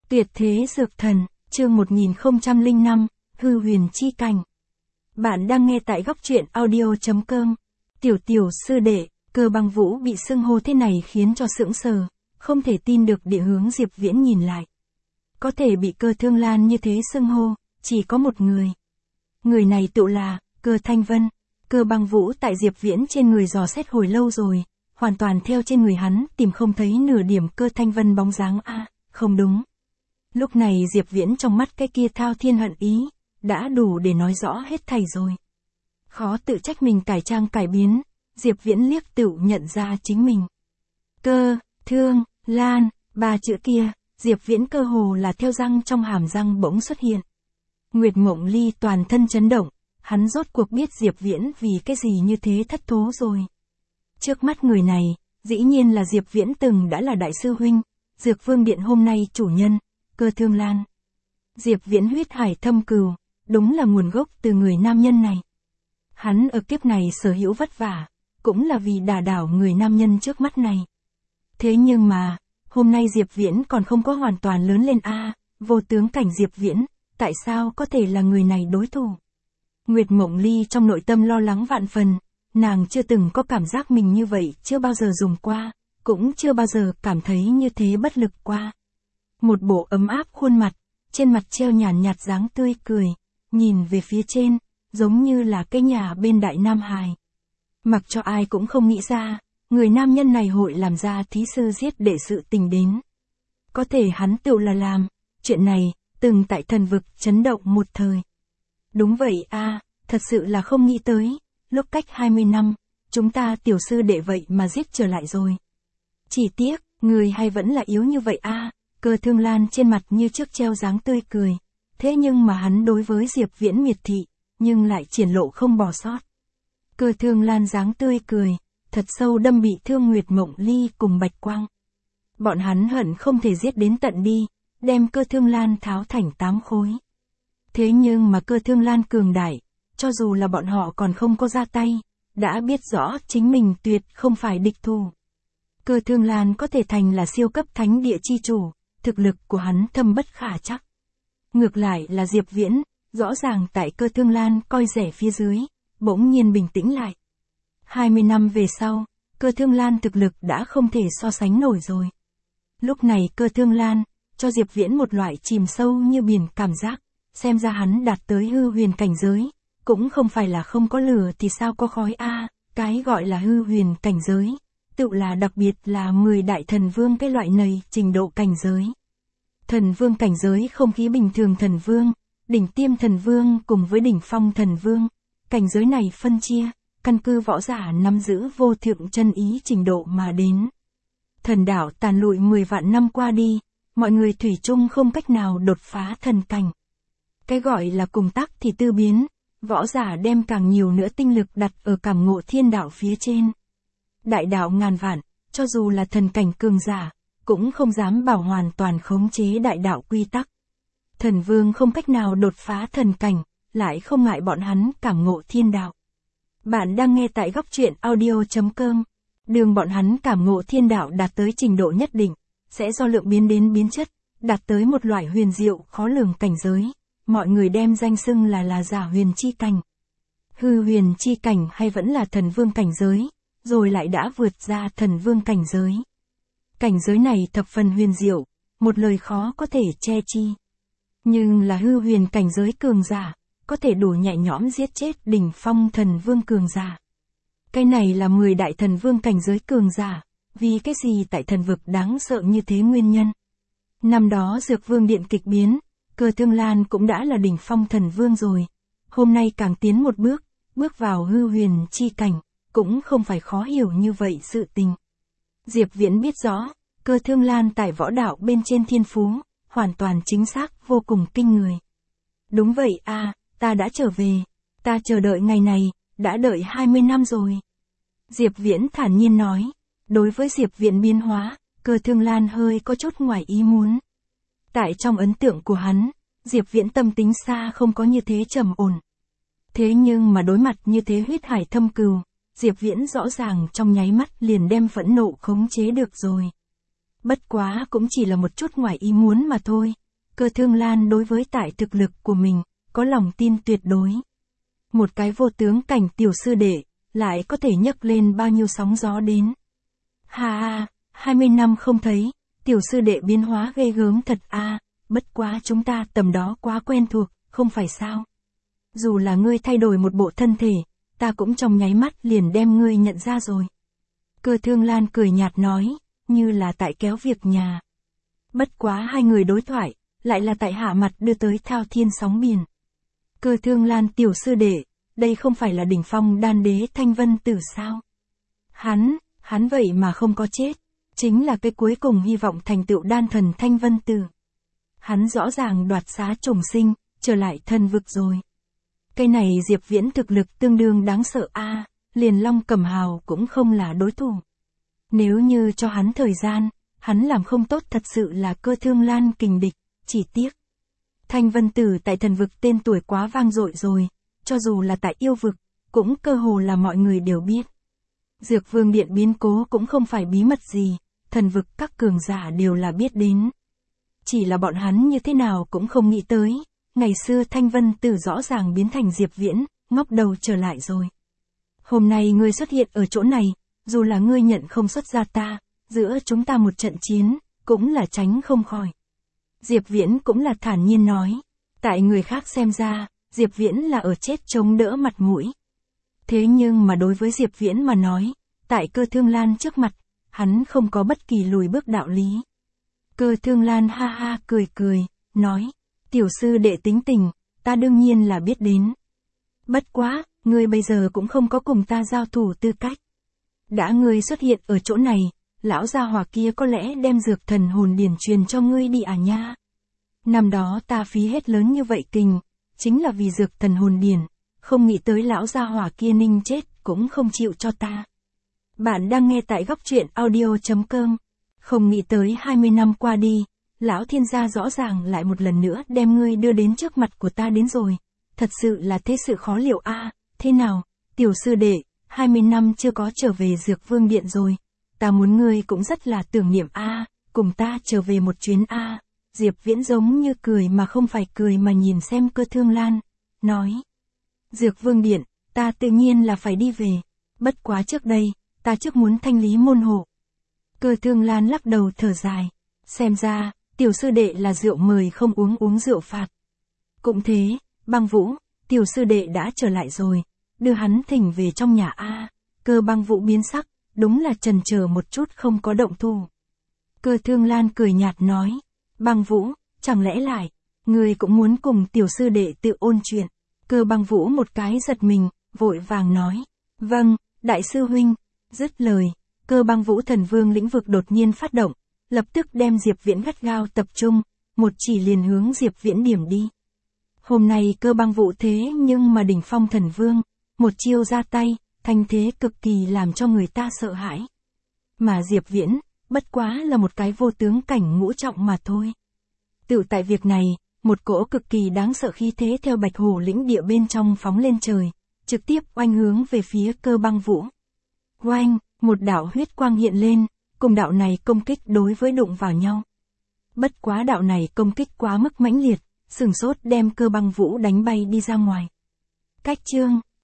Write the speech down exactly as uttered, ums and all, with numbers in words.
Tuyệt thế dược thần, chương một nghìn không trăm lẻ năm, hư huyền chi cảnh. Bạn đang nghe tại góc truyện audio chấm com. Tiểu tiểu sư đệ, Cơ Băng Vũ bị xưng hô thế này khiến cho sững sờ, không thể tin được địa hướng Diệp Viễn nhìn lại. Có thể bị Cơ Thương Lan như thế xưng hô, chỉ có một người. Người này tự là, Cơ Thanh Vân. Cơ Băng Vũ tại Diệp Viễn trên người dò xét hồi lâu rồi, hoàn toàn theo trên người hắn tìm không thấy nửa điểm Cơ Thanh Vân bóng dáng a, à, không đúng. Lúc này Diệp Viễn trong mắt cái kia thao thiên hận ý, đã đủ để nói rõ hết thảy rồi. Khó tự trách mình cải trang cải biến, Diệp Viễn liếc tựu nhận ra chính mình. Cơ, Thương, Lan, ba chữ kia, Diệp Viễn cơ hồ là theo răng trong hàm răng bỗng xuất hiện. Nguyệt Mộng Ly toàn thân chấn động, hắn rốt cuộc biết Diệp Viễn vì cái gì như thế thất thố rồi. Trước mắt người này, dĩ nhiên là Diệp Viễn từng đã là đại sư huynh, Dược Vương Điện hôm nay chủ nhân, Cơ Thương Lan. Diệp Viễn huyết hải thâm cừu, đúng là nguồn gốc từ người nam nhân này. Hắn ở kiếp này sở hữu vất vả, cũng là vì đả đảo người nam nhân trước mắt này. Thế nhưng mà, hôm nay Diệp Viễn còn không có hoàn toàn lớn lên a, à, vô tướng cảnh Diệp Viễn, tại sao có thể là người này đối thủ? Nguyệt Mộng Ly trong nội tâm lo lắng vạn phần, nàng chưa từng có cảm giác mình như vậy, chưa bao giờ dùng qua, cũng chưa bao giờ cảm thấy như thế bất lực qua. Một bộ ấm áp khuôn mặt, trên mặt treo nhàn nhạt dáng tươi cười, nhìn về phía trên, giống như là cái nhà bên Đại Nam Hải. Mặc cho ai cũng không nghĩ ra, người nam nhân này hội làm ra thí sư giết để sự tình đến. Có thể hắn tự là làm, chuyện này, từng tại thần vực chấn động một thời. Đúng vậy a, à, thật sự là không nghĩ tới, lúc cách hai mươi năm, chúng ta tiểu sư đệ vậy mà giết trở lại rồi. Chỉ tiếc, người hay vẫn là yếu như vậy a. À. Cơ Thương Lan trên mặt như trước treo dáng tươi cười, thế nhưng mà hắn đối với Diệp Viễn miệt thị, nhưng lại triển lộ không bỏ sót. Cơ Thương Lan dáng tươi cười, thật sâu đâm bị thương Nguyệt Mộng Ly cùng Bạch Quang. Bọn hắn hận không thể giết đến tận đi, đem Cơ Thương Lan tháo thành tám khối. Thế nhưng mà Cơ Thương Lan cường đại, cho dù là bọn họ còn không có ra tay, đã biết rõ chính mình tuyệt không phải địch thủ. Cơ Thương Lan có thể thành là siêu cấp thánh địa chi chủ, thực lực của hắn thâm bất khả trắc. Ngược lại là Diệp Viễn, rõ ràng tại Cơ Thương Lan coi rẻ phía dưới, bỗng nhiên bình tĩnh lại. hai mươi năm về sau, Cơ Thương Lan thực lực đã không thể so sánh nổi rồi. Lúc này Cơ Thương Lan, cho Diệp Viễn một loại chìm sâu như biển cảm giác, xem ra hắn đạt tới hư huyền cảnh giới, cũng không phải là không có lửa thì sao có khói a, à, cái gọi là hư huyền cảnh giới, tự là đặc biệt là mười đại thần vương cái loại này trình độ cảnh giới. Thần vương cảnh giới không khí bình thường thần vương, đỉnh tiêm thần vương cùng với đỉnh phong thần vương, cảnh giới này phân chia, căn cứ võ giả nắm giữ vô thượng chân ý trình độ mà đến. Thần đảo tàn lụi mười vạn năm qua đi, mọi người thủy chung không cách nào đột phá thần cảnh. Cái gọi là cùng tắc thì tư biến, võ giả đem càng nhiều nữa tinh lực đặt ở cảm ngộ thiên đạo phía trên. Đại đạo ngàn vạn, cho dù là thần cảnh cường giả, cũng không dám bảo hoàn toàn khống chế đại đạo quy tắc. Thần vương không cách nào đột phá thần cảnh, lại không ngại bọn hắn cảm ngộ thiên đạo. Bạn đang nghe tại góc truyện audio chấm com. Đường bọn hắn cảm ngộ thiên đạo đạt tới trình độ nhất định, sẽ do lượng biến đến biến chất, đạt tới một loại huyền diệu khó lường cảnh giới. Mọi người đem danh xưng là là giả huyền chi cảnh. Hư huyền chi cảnh hay vẫn là thần vương cảnh giới, rồi lại đã vượt ra thần vương cảnh giới. Cảnh giới này thập phần huyền diệu, một lời khó có thể che chi. Nhưng là hư huyền cảnh giới cường giả, có thể đủ nhẹ nhõm giết chết đỉnh phong thần vương cường giả. Cái này là mười đại thần vương cảnh giới cường giả, vì cái gì tại thần vực đáng sợ như thế nguyên nhân. Năm đó Dược Vương Điện kịch biến, Cơ Thương Lan cũng đã là đỉnh phong thần vương rồi. Hôm nay càng tiến một bước, bước vào hư huyền chi cảnh, cũng không phải khó hiểu như vậy sự tình. Diệp Viễn biết rõ, Cơ Thương Lan tại võ đạo bên trên thiên phú, hoàn toàn chính xác vô cùng kinh người. Đúng vậy a, à, ta đã trở về, ta chờ đợi ngày này, đã đợi hai mươi năm rồi. Diệp Viễn thản nhiên nói, đối với Diệp Viễn biến hóa, Cơ Thương Lan hơi có chút ngoài ý muốn. Tại trong ấn tượng của hắn, Diệp Viễn tâm tính xa không có như thế trầm ổn. Thế nhưng mà đối mặt như thế huyết hải thâm cừu, Diệp Viễn rõ ràng trong nháy mắt liền đem phẫn nộ khống chế được rồi. Bất quá cũng chỉ là một chút ngoài ý muốn mà thôi. Cơ Thương Lan đối với tại thực lực của mình, có lòng tin tuyệt đối. Một cái vô tướng cảnh tiểu sư đệ, lại có thể nhấc lên bao nhiêu sóng gió đến. Ha ha, hai mươi năm không thấy, tiểu sư đệ biến hóa ghê gớm thật a, bất quá chúng ta tầm đó quá quen thuộc, không phải sao. Dù là ngươi thay đổi một bộ thân thể, ta cũng trong nháy mắt liền đem ngươi nhận ra rồi. Cơ Thương Lan cười nhạt nói, như là tại kéo việc nhà. Bất quá hai người đối thoại, lại là tại hạ mặt đưa tới thao thiên sóng biển. Cơ Thương Lan tiểu sư đệ, đây không phải là đỉnh phong đan đế Thanh Vân Tử sao? Hắn, hắn vậy mà không có chết, chính là cái cuối cùng hy vọng thành tựu đan thần Thanh Vân Tử. Hắn rõ ràng đoạt xá trùng sinh, trở lại thần vực rồi. Cái này Diệp Viễn thực lực tương đương đáng sợ a, liền Long Cẩm Hào cũng không là đối thủ. Nếu như cho hắn thời gian, hắn làm không tốt thật sự là Cơ Thương Lan kình địch, chỉ tiếc. Thanh Vân Tử tại thần vực tên tuổi quá vang dội rồi, cho dù là tại yêu vực, cũng cơ hồ là mọi người đều biết. Dược Vương Điện biến cố cũng không phải bí mật gì, thần vực các cường giả đều là biết đến. Chỉ là bọn hắn như thế nào cũng không nghĩ tới, ngày xưa Thanh Vân Tử rõ ràng biến thành Diệp Viễn, ngóc đầu trở lại rồi. Hôm nay ngươi xuất hiện ở chỗ này, dù là ngươi nhận không xuất ra ta, giữa chúng ta một trận chiến, cũng là tránh không khỏi. Diệp Viễn cũng là thản nhiên nói, tại người khác xem ra, Diệp Viễn là ở chết chống đỡ mặt mũi. Thế nhưng mà đối với Diệp Viễn mà nói, tại Cơ Thương Lan trước mặt, hắn không có bất kỳ lùi bước đạo lý. Cơ Thương Lan ha ha cười cười, nói, tiểu sư đệ tính tình, ta đương nhiên là biết đến. Bất quá, ngươi bây giờ cũng không có cùng ta giao thủ tư cách. Đã ngươi xuất hiện ở chỗ này, lão gia hỏa kia có lẽ đem dược thần hồn điển truyền cho ngươi đi à nha. Năm đó ta phí hết lớn như vậy kình, chính là vì dược thần hồn điển, không nghĩ tới lão gia hỏa kia ninh chết cũng không chịu cho ta. Bạn đang nghe tại góc truyện audio chấm com. Không nghĩ tới hai mươi năm qua đi, lão thiên gia rõ ràng lại một lần nữa đem ngươi đưa đến trước mặt của ta đến rồi. Thật sự là thế sự khó liệu a, à, thế nào, tiểu sư đệ, hai mươi năm chưa có trở về Dược Vương Điện rồi. Ta muốn ngươi cũng rất là tưởng niệm a, à, cùng ta trở về một chuyến a. À. Diệp Viễn giống như cười mà không phải cười mà nhìn xem Cơ Thương Lan, nói. Dược Vương Điện, ta tự nhiên là phải đi về. Bất quá trước đây, ta trước muốn thanh lý môn hộ. Cơ Thương Lan lắc đầu thở dài. Xem ra, tiểu sư đệ là rượu mời không uống uống rượu phạt. Cũng thế, Băng Vũ, tiểu sư đệ đã trở lại rồi. Đưa hắn thỉnh về trong nhà a. Cơ Băng Vũ biến sắc, đúng là chần chờ một chút không có động thủ. Cơ Thương Lan cười nhạt nói. Băng Vũ, chẳng lẽ lại, ngươi cũng muốn cùng tiểu sư đệ tự ôn chuyện. Cơ Băng Vũ một cái giật mình, vội vàng nói. Vâng, đại sư huynh. Dứt lời, Cơ Băng Vũ thần vương lĩnh vực đột nhiên phát động, lập tức đem Diệp Viễn gắt gao tập trung, một chỉ liền hướng Diệp Viễn điểm đi. Hôm nay Cơ Băng Vũ thế nhưng mà đỉnh phong thần vương, một chiêu ra tay, thanh thế cực kỳ làm cho người ta sợ hãi. Mà Diệp Viễn, bất quá là một cái vô tướng cảnh ngũ trọng mà thôi. Tự tại việc này, một cỗ cực kỳ đáng sợ khí thế theo Bạch Hổ lĩnh địa bên trong phóng lên trời, trực tiếp oanh hướng về phía Cơ Băng Vũ. Oanh, một đạo huyết quang hiện lên, cùng đạo này công kích đối với đụng vào nhau. Bất quá đạo này công kích quá mức mãnh liệt, sừng sốt đem Cơ Băng Vũ đánh bay đi ra ngoài. Cách chương